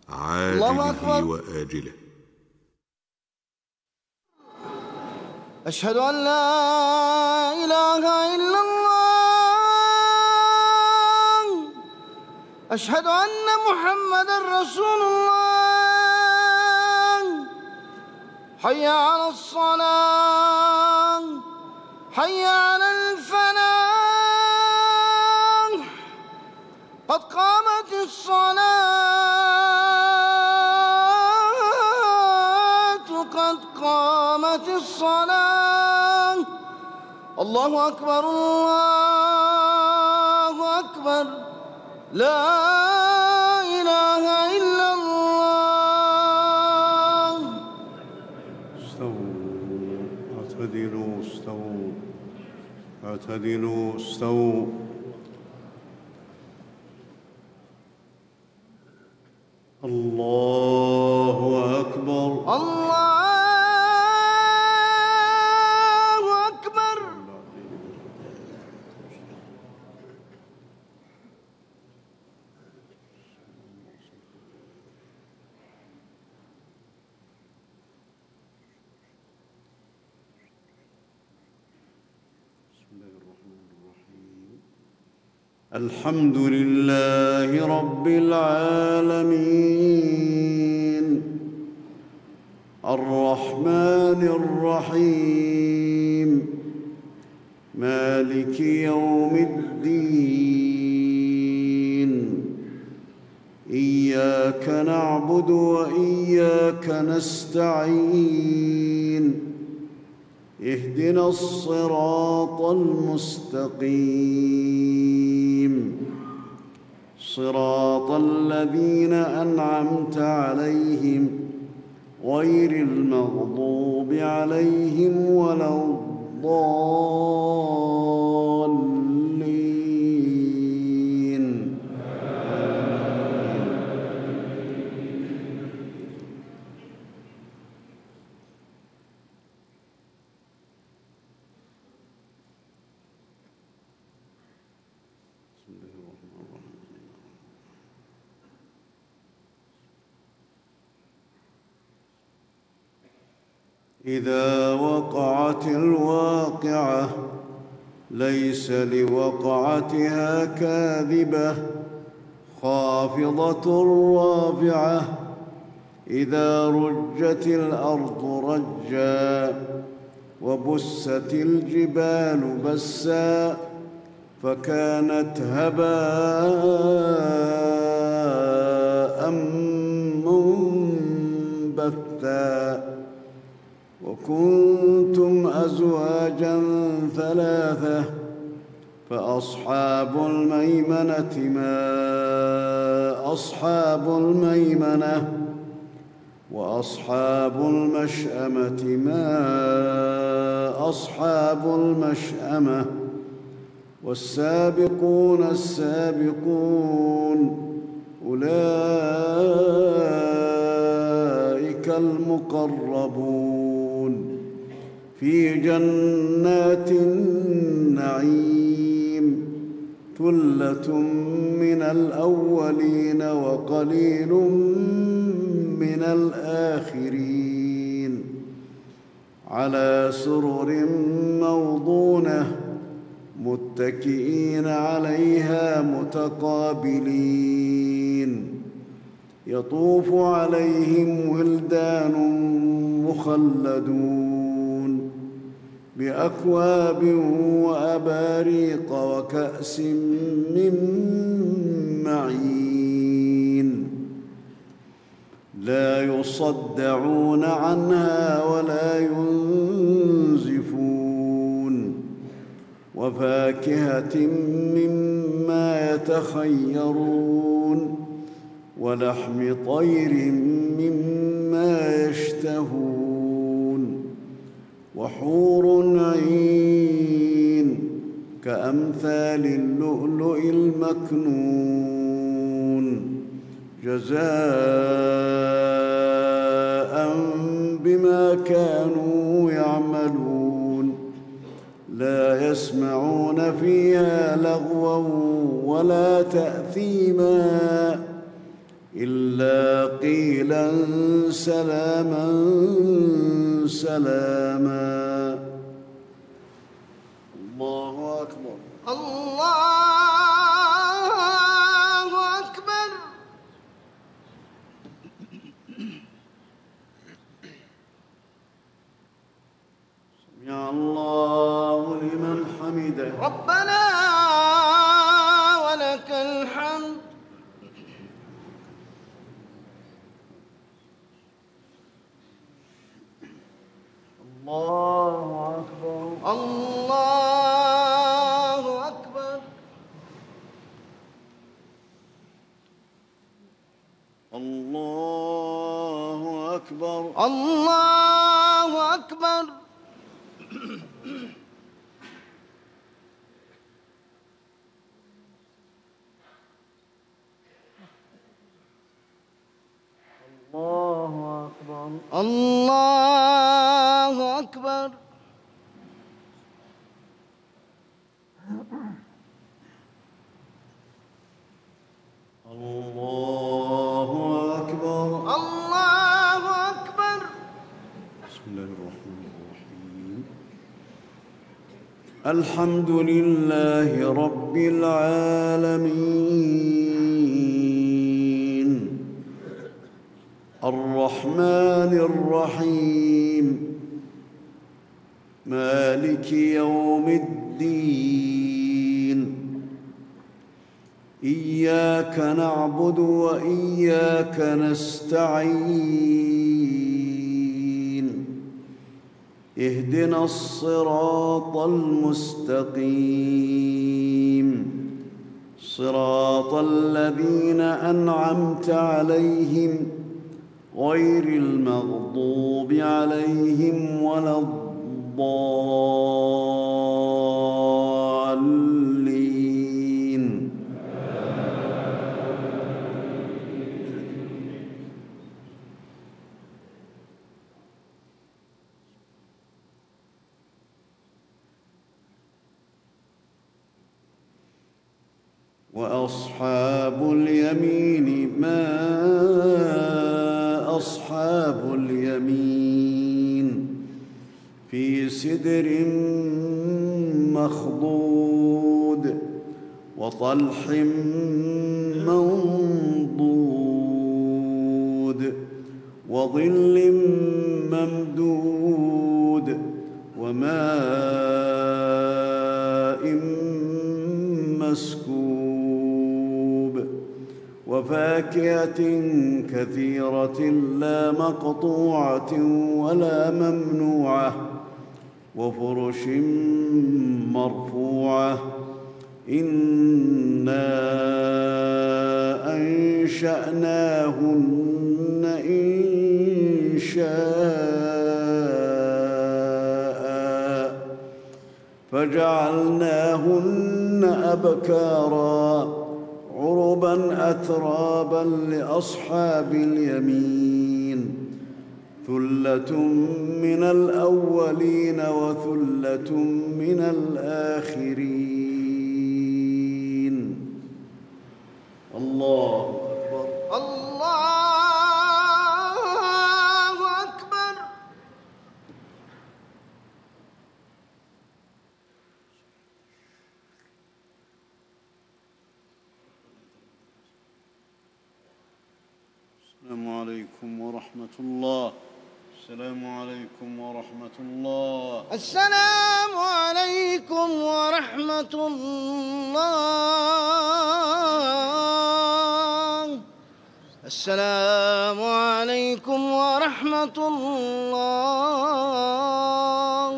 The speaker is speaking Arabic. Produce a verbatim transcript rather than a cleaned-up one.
عاجله وآجله. أشهد أن لا إله إلا الله. أشهد أن محمدًا رسول الله. حي على الصلاة، حي على الفلاح، قد قامت الصلاة، قد قامت الصلاة. الله أكبر، الله أكبر، لا إله إلا الله. استووا اعتدلوا، استووا اعتدلوا، استووا. الله أكبر، الله أكبر. الحمد لله رب العالمين، الرحمن الرحيم، مالك يوم الدين. إياك نعبد وإياك نستعين. اهدنا الصراط المستقيم، صراط الذين أنعمت عليهم غير المغضوب عليهم ولا الضالين. إذا وقعت الواقعة ليس لوقعتها كاذبة خافضة رافعة. إذا رجت الأرض رجا وبست الجبال بسا فكانت هباء منبثا. وكنتم أزواجا ثلاثة فأصحاب الميمنة ما أصحاب الميمنة، وأصحاب المشأمة ما أصحاب المشأمة. والسابقون السابقون أولئك المقربون في جنات النعيم. ثلة من الأولين وقليل من الآخرين. على سرر موضونة متكئين عليها متقابلين. يطوف عليهم ولدان مخلدون بأكواب وأباريق وكأس من معين. لا يصدعون عنها ولا ينزفون. وفاكهة مما يتخيرون ولحم طير مما يشتهون. وحور عين كأمثال اللؤلؤ المكنون جزاء بما كانوا يعملون. لا يسمعون فيها لغوا ولا تأثيما إلا قيلا سلاما سلاما. الله أكبر. الله أكبر. سمع الله لمن حمده. ربنا ولك الحمد. الله أكبر. الله أكبر. الله أكبر. الله أكبر. الله أكبر. الله أكبر. الله أكبر. الله أكبر. بسم الله الرحمن الرحيم. الحمد لله رب العالمين الرحمن الرحيم مالك يوم الدين إياك نعبد وإياك نستعين اهدنا الصراط المستقيم صراط الذين أنعمت عليهم غير المغضوب عليهم ولا الضالين. وأصحاب اليمين ما أصحاب اليمين في سدر مخضود وطلح منضود وظل ممدود وماء مسكوب وفاكهة كثيرة لا مقطوعة ولا ممنوعة وفرش مرفوعة إنا أنشأناهن إنشاء فجعلناهن أبكارا عربا أترابا لأصحاب اليمين ثلة من الأولين وثلة من الآخرين. الله أكبر. الله أكبر. السلام عليكم ورحمة الله. السلام عليكم ورحمة الله. السلام عليكم ورحمة الله. السلام عليكم ورحمة الله.